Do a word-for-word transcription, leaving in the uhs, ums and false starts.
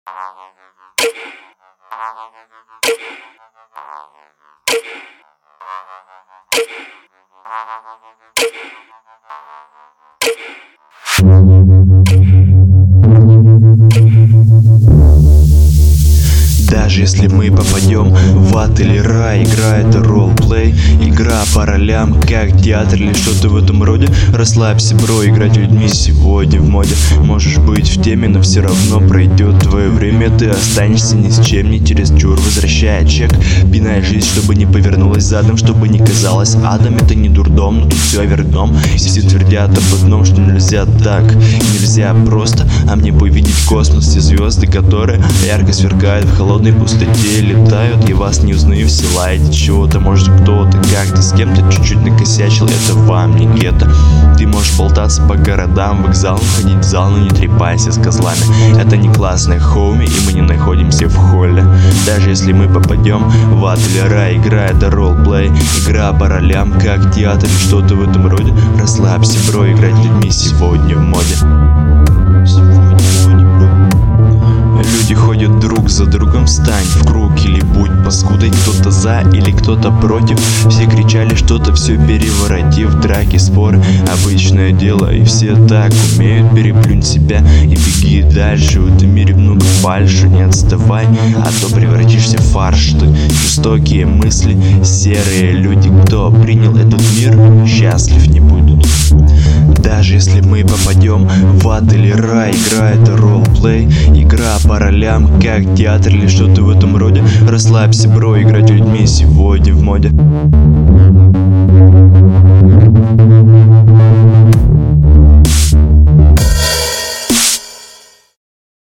Даже если мы попадем в ад или рай, игра — это ролл-плей, игра по ролям, как театр или что-то в этом роде. Расслабься, бро, играть людьми сегодня в моде. Можешь быть в теме, но все равно пройдет твое время. Ты останешься ни с чем, не чересчур возвращая чек. Пинай жизнь, чтобы не повернулась задом, чтобы не казалось адом. Это не дурдом, но тут все вверх дном. Все твердят об одном, что нельзя так, нельзя просто. А мне бы видеть космос, все звезды, которые ярко сверкают в холодной пустоте, летают. Я вас не узнаю, все лаете чего-то. Может, кто-то как-то с кем-то чуть-чуть накосячил. Это вам не гетто. Ты можешь болтаться по городам, вокзалам, ходить в зал, но не трепайся с козлами. Это не классная хоуми, и мы не находимся в холле. Даже если мы попадем в ад или рай, игра — это ролл-плей, игра по ролям, как театр или что-то в этом роде. Расслабься, бро, играть людьми сегодня в моде. Сегодня в моде, бро. Люди ходят друг за другом, встань в круг или будь паскудой. Кто-то за или кто-то против. Все кричали что-то, все переворотив. Драки, споры, обычное дело. И все так умеют, переплюнь себя и беги дальше. В этом мире много фальши, не отставай, а то превратишься в фарш. Тут жестокие мысли, серые люди. Кто принял этот мир, счастлив не будут. Даже если мы попадем в ад или рай, игра — это ролл-плей, игра по ролям, как театр или что-то в этом роде. Расслабься, бро, играть людьми сегодня в моде.